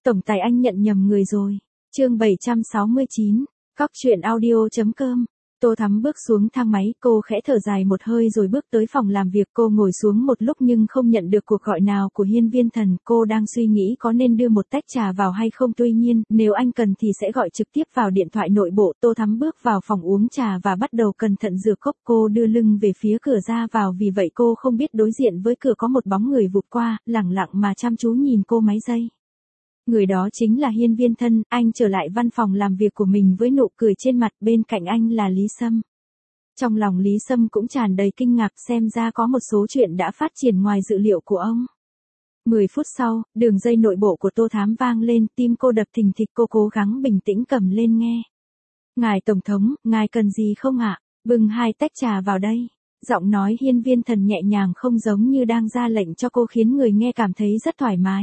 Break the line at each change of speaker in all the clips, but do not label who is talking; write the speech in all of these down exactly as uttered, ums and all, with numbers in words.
Tổng tài anh nhận nhầm người rồi. Chương bảy trăm sáu mươi chín, cóc truyện audio.com. Tô Thắm bước xuống thang máy, cô khẽ thở dài một hơi rồi bước tới phòng làm việc. Cô ngồi xuống một lúc nhưng không nhận được cuộc gọi nào của Hiên Viên Thần. Cô đang suy nghĩ có nên đưa một tách trà vào hay không. Tuy nhiên, nếu anh cần thì sẽ gọi trực tiếp vào điện thoại nội bộ. Tô Thắm bước vào phòng uống trà và bắt đầu cẩn thận rửa cốc. Cô đưa lưng về phía cửa ra vào, vì vậy cô không biết đối diện với cửa có một bóng người vụt qua, lẳng lặng mà chăm chú nhìn cô mấy giây. Người đó chính là Hiên Viên Thần. Anh trở lại văn phòng làm việc của mình với nụ cười trên mặt, bên cạnh anh là Lý Sâm. Trong lòng Lý Sâm cũng tràn đầy kinh ngạc, xem ra có một số chuyện đã phát triển ngoài dự liệu của ông. Mười phút sau, đường dây nội bộ của Tô Thám vang lên, tim cô đập thình thịch. Cô cố gắng bình tĩnh cầm lên nghe. Ngài Tổng thống, ngài cần gì không ạ? Bưng hai tách trà vào đây. Giọng nói Hiên Viên Thần nhẹ nhàng, không giống như đang ra lệnh cho cô, khiến người nghe cảm thấy rất thoải mái.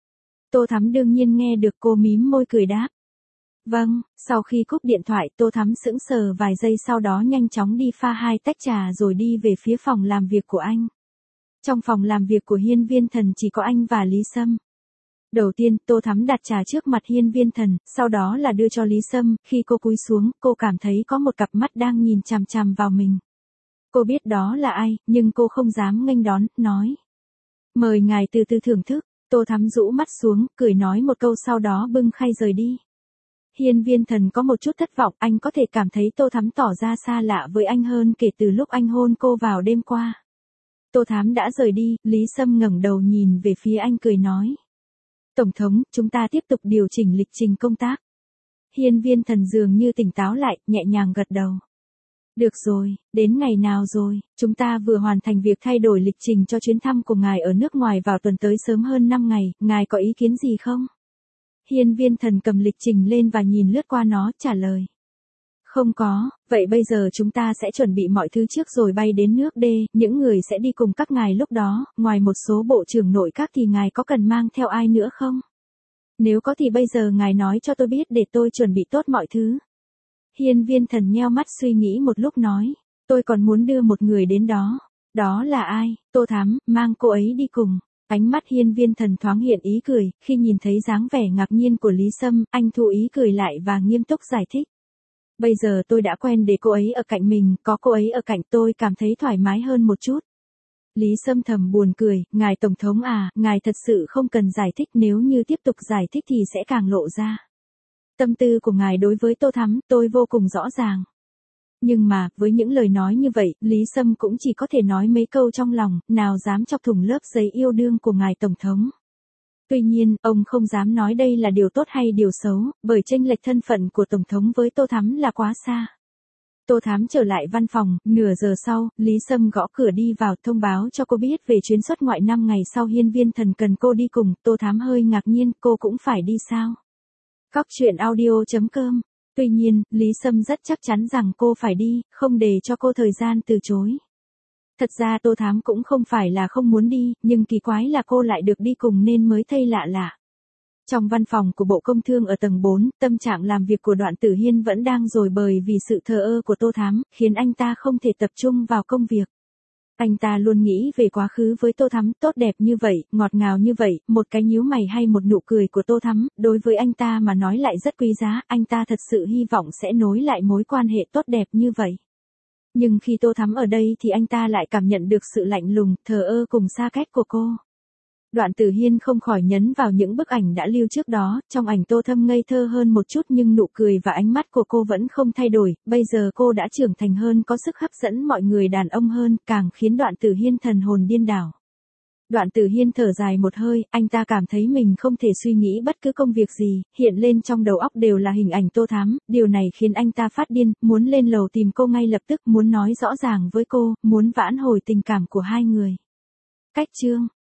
Tô Thắm đương nhiên nghe được, cô mím môi cười đáp. Vâng. Sau khi cúp điện thoại, Tô Thắm sững sờ vài giây, sau đó nhanh chóng đi pha hai tách trà rồi đi về phía phòng làm việc của anh. Trong phòng làm việc của Hiên Viên Thần chỉ có anh và Lý Sâm. Đầu tiên, Tô Thắm đặt trà trước mặt Hiên Viên Thần, sau đó là đưa cho Lý Sâm. Khi cô cúi xuống, cô cảm thấy có một cặp mắt đang nhìn chằm chằm vào mình. Cô biết đó là ai, nhưng cô không dám nghênh đón, nói. Mời ngài từ từ thưởng thức. Tô Thắm rũ mắt xuống, cười nói một câu, sau đó bưng khay rời đi. Hiên Viên Thần có một chút thất vọng, anh có thể cảm thấy Tô Thắm tỏ ra xa lạ với anh hơn kể từ lúc anh hôn cô vào đêm qua. Tô Thắm đã rời đi, Lý Sâm ngẩng đầu nhìn về phía anh, cười nói. Tổng thống, chúng ta tiếp tục điều chỉnh lịch trình công tác. Hiên Viên Thần dường như tỉnh táo lại, nhẹ nhàng gật đầu. Được rồi, đến ngày nào rồi? Chúng ta vừa hoàn thành việc thay đổi lịch trình cho chuyến thăm của ngài ở nước ngoài vào tuần tới, sớm hơn năm ngày, ngài có ý kiến gì không? Hiên Viên Thần cầm lịch trình lên và nhìn lướt qua nó, trả lời. Không có, vậy bây giờ chúng ta sẽ chuẩn bị mọi thứ trước rồi bay đến nước D, những người sẽ đi cùng các ngài lúc đó, ngoài một số bộ trưởng nội các thì ngài có cần mang theo ai nữa không? Nếu có thì bây giờ ngài nói cho tôi biết để tôi chuẩn bị tốt mọi thứ. Hiên Viên Thần nheo mắt suy nghĩ một lúc nói, tôi còn muốn đưa một người đến đó. Đó là ai? Tô Thắm, mang cô ấy đi cùng. Ánh mắt Hiên Viên Thần thoáng hiện ý cười, khi nhìn thấy dáng vẻ ngạc nhiên của Lý Sâm, anh thu ý cười lại và nghiêm túc giải thích. Bây giờ tôi đã quen để cô ấy ở cạnh mình, có cô ấy ở cạnh tôi cảm thấy thoải mái hơn một chút. Lý Sâm thầm buồn cười, ngài Tổng thống à, ngài thật sự không cần giải thích, nếu như tiếp tục giải thích thì sẽ càng lộ ra. Tâm tư của ngài đối với Tô Thắm, tôi vô cùng rõ ràng. Nhưng mà, với những lời nói như vậy, Lý Sâm cũng chỉ có thể nói mấy câu trong lòng, nào dám chọc thủng lớp giấy yêu đương của ngài Tổng thống. Tuy nhiên, ông không dám nói đây là điều tốt hay điều xấu, bởi chênh lệch thân phận của Tổng thống với Tô Thắm là quá xa. Tô Thắm trở lại văn phòng, nửa giờ sau, Lý Sâm gõ cửa đi vào, thông báo cho cô biết về chuyến xuất ngoại năm ngày sau. Hiên Viên Thần cần cô đi cùng. Tô Thắm hơi ngạc nhiên, cô cũng phải đi sao? Cóc truyện audio.com. Tuy nhiên, Lý Sâm rất chắc chắn rằng cô phải đi, không để cho cô thời gian từ chối. Thật ra Tô Thắm cũng không phải là không muốn đi, nhưng kỳ quái là cô lại được đi cùng nên mới thấy lạ lạ. Trong văn phòng của Bộ Công Thương ở tầng bốn, tâm trạng làm việc của Đoạn Tử Hiên vẫn đang dồi bời vì sự thờ ơ của Tô Thắm, khiến anh ta không thể tập trung vào công việc. Anh ta luôn nghĩ về quá khứ với Tô Thắm, tốt đẹp như vậy, ngọt ngào như vậy, một cái nhíu mày hay một nụ cười của Tô Thắm, đối với anh ta mà nói lại rất quý giá, anh ta thật sự hy vọng sẽ nối lại mối quan hệ tốt đẹp như vậy. Nhưng khi Tô Thắm ở đây thì anh ta lại cảm nhận được sự lạnh lùng, thờ ơ cùng xa cách của cô. Đoạn Tử Hiên không khỏi nhấn vào những bức ảnh đã lưu trước đó, trong ảnh Tô Thâm ngây thơ hơn một chút nhưng nụ cười và ánh mắt của cô vẫn không thay đổi, bây giờ cô đã trưởng thành hơn, có sức hấp dẫn mọi người đàn ông hơn, càng khiến Đoạn Tử Hiên thần hồn điên đảo. Đoạn Tử Hiên thở dài một hơi, anh ta cảm thấy mình không thể suy nghĩ bất cứ công việc gì, hiện lên trong đầu óc đều là hình ảnh Tô Thắm, điều này khiến anh ta phát điên, muốn lên lầu tìm cô ngay lập tức, muốn nói rõ ràng với cô, muốn vãn hồi tình cảm của hai người. Cách chương